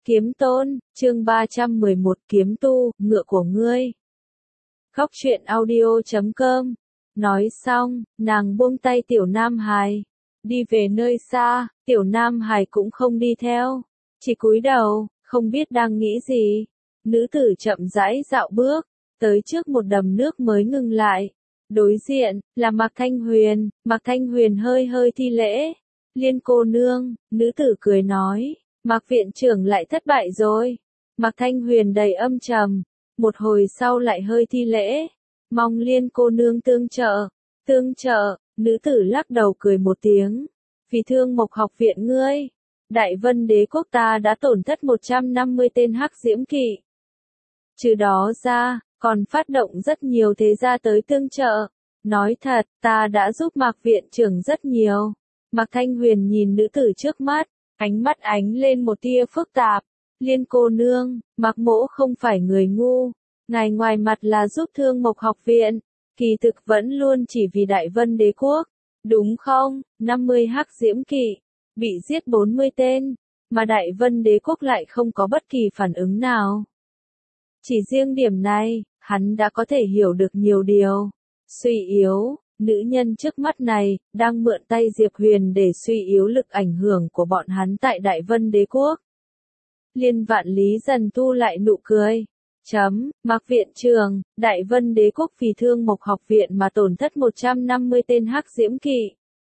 Kiếm Tôn, chương 311 Kiếm Tu, ngựa của ngươi. Khóc chuyện audio.com. Nói xong, nàng buông tay Tiểu Nam Hải. Đi về nơi xa, Tiểu Nam Hải cũng không đi theo. Chỉ cúi đầu, không biết đang nghĩ gì. Nữ tử chậm rãi dạo bước, tới trước một đầm nước mới ngừng lại. Đối diện, là Mạc Thanh Huyền. Mạc Thanh Huyền hơi hơi thi lễ. Liên cô nương, nữ tử cười nói. Mạc viện trưởng lại thất bại rồi. Mạc Thanh Huyền đầy âm trầm, một hồi sau lại hơi thi lễ, mong Liên cô nương tương trợ. Tương trợ, nữ tử lắc đầu cười một tiếng. Vì Thương Mộc học viện ngươi, Đại Vân Đế quốc ta đã tổn thất 150 tên hắc diễm kỵ. Trừ đó ra, còn phát động rất nhiều thế gia tới tương trợ. Nói thật, ta đã giúp Mạc viện trưởng rất nhiều. Mạc Thanh Huyền nhìn nữ tử trước mắt, ánh mắt ánh lên một tia phức tạp. Liên cô nương, Mạc mỗ không phải người ngu. Ngài ngoài mặt là giúp Thương Mộc học viện, kỳ thực vẫn luôn chỉ vì Đại Vân Đế quốc. Đúng không? 50 hắc diễm kỵ, bị giết 40 tên, mà Đại Vân Đế quốc lại không có bất kỳ phản ứng nào. Chỉ riêng điểm này, hắn đã có thể hiểu được nhiều điều. Suy yếu. Nữ nhân trước mắt này, đang mượn tay Diệp Huyền để suy yếu lực ảnh hưởng của bọn hắn tại Đại Vân Đế quốc. Liên Vạn Lý dần thu lại nụ cười. Mạc viện trưởng, Đại Vân Đế quốc vì Thương Mộc học viện mà tổn thất 150 tên hắc diễm kỵ.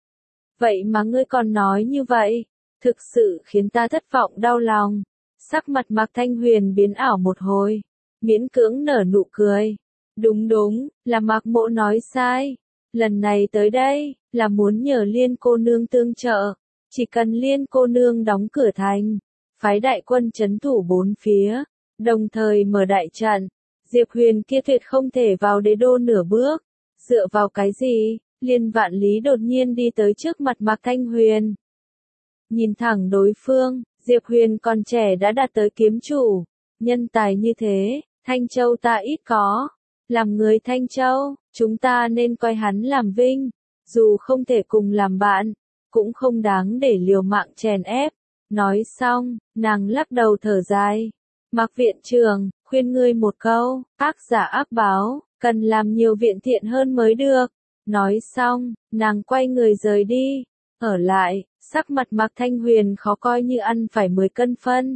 Vậy mà ngươi còn nói như vậy, thực sự khiến ta thất vọng đau lòng. Sắc mặt Mạc Thanh Huyền biến ảo một hồi, miễn cưỡng nở nụ cười. Đúng, là Mạc mỗ nói sai. Lần này tới đây, là muốn nhờ Liên cô nương tương trợ. Chỉ cần Liên cô nương đóng cửa thành, phái đại quân trấn thủ bốn phía, đồng thời mở đại trận. Diệp Huyền kia tuyệt không thể vào đế đô nửa bước. Dựa vào cái gì? Liên Vạn Lý đột nhiên đi tới trước mặt Mạc Thanh Huyền. Nhìn thẳng đối phương, Diệp Huyền còn trẻ đã đạt tới kiếm chủ. Nhân tài như thế, Thanh Châu ta ít có. Làm người Thanh Châu, chúng ta nên coi hắn làm vinh. Dù không thể cùng làm bạn, cũng không đáng để liều mạng chèn ép. Nói xong, nàng lắc đầu thở dài. Mạc viện trưởng, khuyên ngươi một câu, ác giả ác báo, cần làm nhiều viện thiện hơn mới được. Nói xong, nàng quay người rời đi. Ở lại, sắc mặt Mạc Thanh Huyền khó coi như ăn phải 10 cân phân.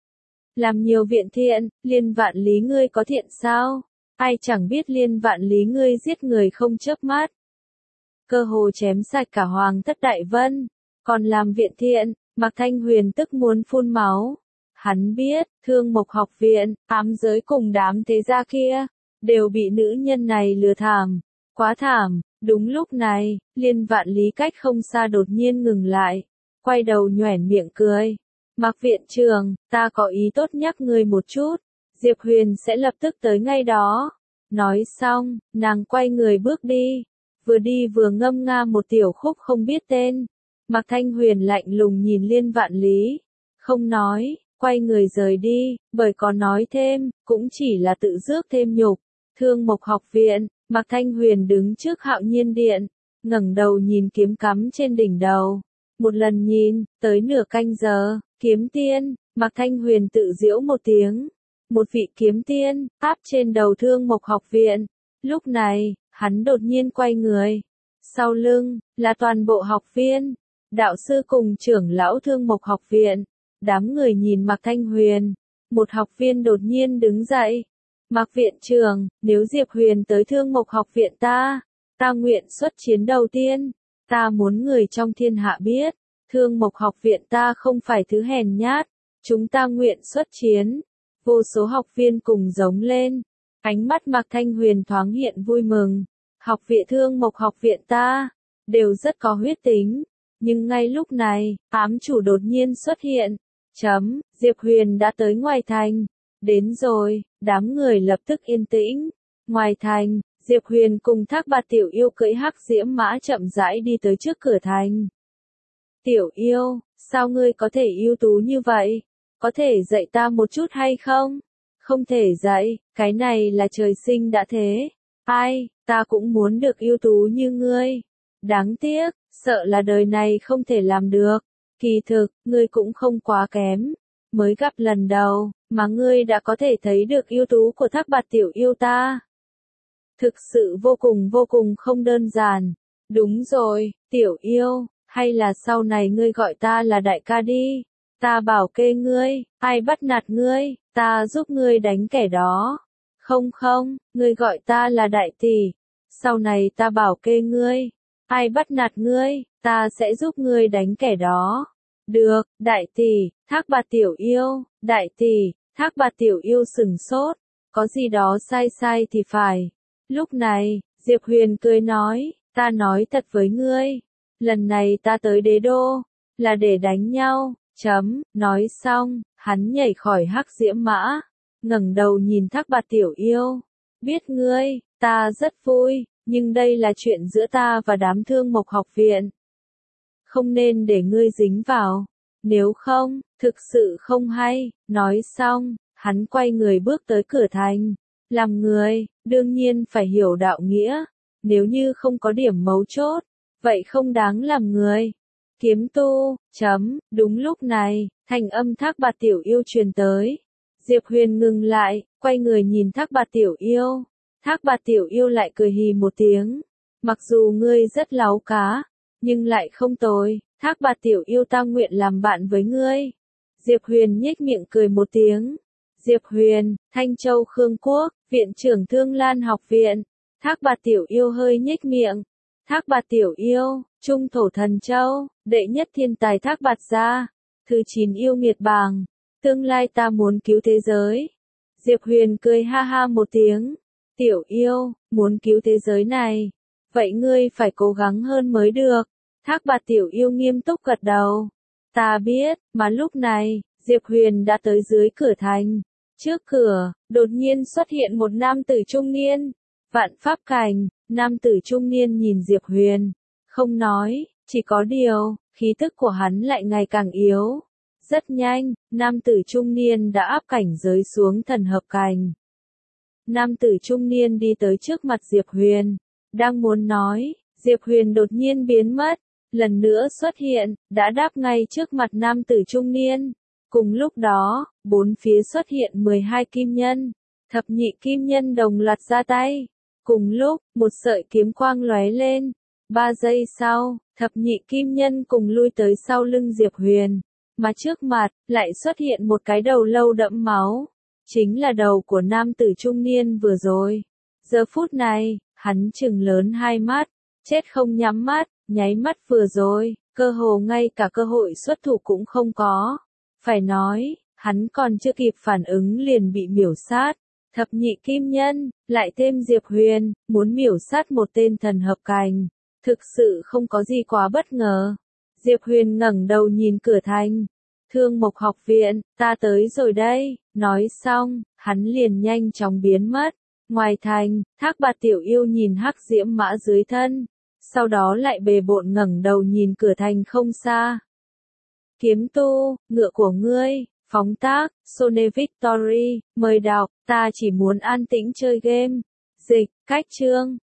Làm nhiều viện thiện, Liên Vạn Lý ngươi có thiện sao? Ai chẳng biết Liên Vạn Lý ngươi giết người không chớp mắt. Cơ hồ chém sạch cả Hoàng thất Đại Vân. Còn làm viện thiện, Mạc Thanh Huyền tức muốn phun máu. Hắn biết, Thương Mộc học viện, ám giới cùng đám thế gia kia, đều bị nữ nhân này lừa thảm. Quá thảm. Đúng lúc này, Liên Vạn Lý cách không xa đột nhiên ngừng lại. Quay đầu nhoẻn miệng cười. Mạc viện trưởng, ta có ý tốt nhắc ngươi một chút. Diệp Huyền sẽ lập tức tới ngay đó. Nói xong, nàng quay người bước đi. Vừa đi vừa ngâm nga một tiểu khúc không biết tên. Mạc Thanh Huyền lạnh lùng nhìn Liên Vạn Lý. Không nói, quay người rời đi, bởi có nói thêm, cũng chỉ là tự rước thêm nhục. Thương Mộc học viện, Mạc Thanh Huyền đứng trước Hạo Nhiên Điện. Ngẩng đầu nhìn kiếm cắm trên đỉnh đầu. Một lần nhìn, tới nửa canh giờ, kiếm tiên, Mạc Thanh Huyền tự giễu một tiếng. Một vị kiếm tiên, áp trên đầu Thương Mộc học viện. Lúc này, hắn đột nhiên quay người. Sau lưng, là toàn bộ học viên. Đạo sư cùng trưởng lão Thương Mộc học viện. Đám người nhìn Mạc Thanh Huyền. Một học viên đột nhiên đứng dậy. Mạc viện trưởng, nếu Diệp Huyền tới Thương Mộc học viện ta nguyện xuất chiến đầu tiên. Ta muốn người trong thiên hạ biết, Thương Mộc học viện ta không phải thứ hèn nhát. Chúng ta nguyện xuất chiến. Vô số học viên cùng giống lên. Ánh mắt Mạc Thanh Huyền thoáng hiện vui mừng. Học viện Thương Mộc học viện ta đều rất có huyết tính. Nhưng ngay lúc này, ám chủ đột nhiên xuất hiện. Diệp Huyền đã tới ngoài thành. Đến rồi, đám người lập tức yên tĩnh. Ngoài thành, Diệp Huyền cùng Thác Bạt tiểu yêu cưỡi hắc diễm mã chậm rãi đi tới trước cửa thành. Tiểu yêu, sao ngươi có thể ưu tú như vậy? Có thể dạy ta một chút hay không? Không thể dạy, cái này là trời sinh đã thế. Ai, ta cũng muốn được ưu tú như ngươi. Đáng tiếc, sợ là đời này không thể làm được. Kỳ thực, ngươi cũng không quá kém. mới gặp lần đầu, mà ngươi đã có thể thấy được ưu tú của Thác Bạt tiểu yêu ta. Thực sự vô cùng không đơn giản. Đúng rồi, tiểu yêu, hay là sau này ngươi gọi ta là đại ca đi. Ta bảo kê ngươi, ai bắt nạt ngươi, ta giúp ngươi đánh kẻ đó. Không, ngươi gọi ta là đại tỷ. Sau này ta bảo kê ngươi, ai bắt nạt ngươi, ta sẽ giúp ngươi đánh kẻ đó. Được, đại tỷ, Thác Bạt tiểu yêu, đại tỷ, Thác Bạt tiểu yêu sừng sốt, có gì đó sai thì phải. Lúc này, Diệp Huyền cười nói, ta nói thật với ngươi, lần này ta tới đế đô, là để đánh nhau, nói xong, hắn nhảy khỏi hắc diễm mã, ngẩng đầu nhìn Thác Bạt tiểu yêu, biết ngươi, ta rất vui, nhưng đây là chuyện giữa ta và đám Thương Mộc học viện. Không nên để ngươi dính vào, nếu không, thực sự không hay, nói xong, hắn quay người bước tới cửa thành. Làm người, đương nhiên phải hiểu đạo nghĩa, nếu như không có điểm mấu chốt, vậy không đáng làm người. Kiếm tu, đúng lúc này, thanh âm Thác Bạt tiểu yêu truyền tới. Diệp Huyền ngừng lại, quay người nhìn Thác Bạt tiểu yêu. Thác Bạt tiểu yêu lại cười hì một tiếng. Mặc dù ngươi rất láo cá, nhưng lại không tồi, Thác Bạt tiểu yêu ta nguyện làm bạn với ngươi. Diệp Huyền nhếch miệng cười một tiếng. Diệp Huyền, Thanh Châu Khương Quốc, Viện trưởng Thương Lan học viện. Thác Bạt tiểu yêu hơi nhếch miệng. Thác Bạt tiểu yêu, Trung Thổ Thần Châu, đệ nhất thiên tài Thác Bạt gia, thứ 9 yêu nghiệt bảng. Tương lai ta muốn cứu thế giới. Diệp Huyền cười ha ha một tiếng. Tiểu yêu, muốn cứu thế giới này. Vậy ngươi phải cố gắng hơn mới được. Thác Bạt tiểu yêu nghiêm túc gật đầu. Ta biết, mà lúc này, Diệp Huyền đã tới dưới cửa thành. Trước cửa, đột nhiên xuất hiện một nam tử trung niên. Vạn pháp cảnh, nam tử trung niên nhìn Diệp Huyền. Không nói, chỉ có điều, khí tức của hắn lại ngày càng yếu. Rất nhanh, nam tử trung niên đã áp cảnh giới xuống thần hợp cảnh. Nam tử trung niên đi tới trước mặt Diệp Huyền. Đang muốn nói, Diệp Huyền đột nhiên biến mất. Lần nữa xuất hiện, đã đáp ngay trước mặt nam tử trung niên. Cùng lúc đó, bốn phía xuất hiện 12 kim nhân. Thập nhị kim nhân đồng loạt ra tay. Cùng lúc, một sợi kiếm quang lóe lên. 3 giây sau, thập nhị kim nhân cùng lui tới sau lưng Diệp Huyền. Mà trước mặt, lại xuất hiện một cái đầu lâu đẫm máu. Chính là đầu của nam tử trung niên vừa rồi. Giờ phút này, hắn trừng lớn hai mắt, chết không nhắm mắt, nháy mắt vừa rồi, cơ hồ ngay cả cơ hội xuất thủ cũng không có. Phải nói, hắn còn chưa kịp phản ứng liền bị miểu sát. Thập nhị kim nhân, lại thêm Diệp Huyền, muốn miểu sát một tên thần hợp cảnh. Thực sự không có gì quá bất ngờ. Diệp Huyền ngẩng đầu nhìn cửa thành. Thương Mộc học viện, ta tới rồi đây. Nói xong, hắn liền nhanh chóng biến mất. Ngoài thành, Thác Bạt tiểu yêu nhìn hắc diễm mã dưới thân. Sau đó lại bề bộn ngẩng đầu nhìn cửa thành không xa. Kiếm tu, ngựa của ngươi, phóng tác, Sone Victory, mời đọc, ta chỉ muốn an tĩnh chơi game. Dịch, cách chương.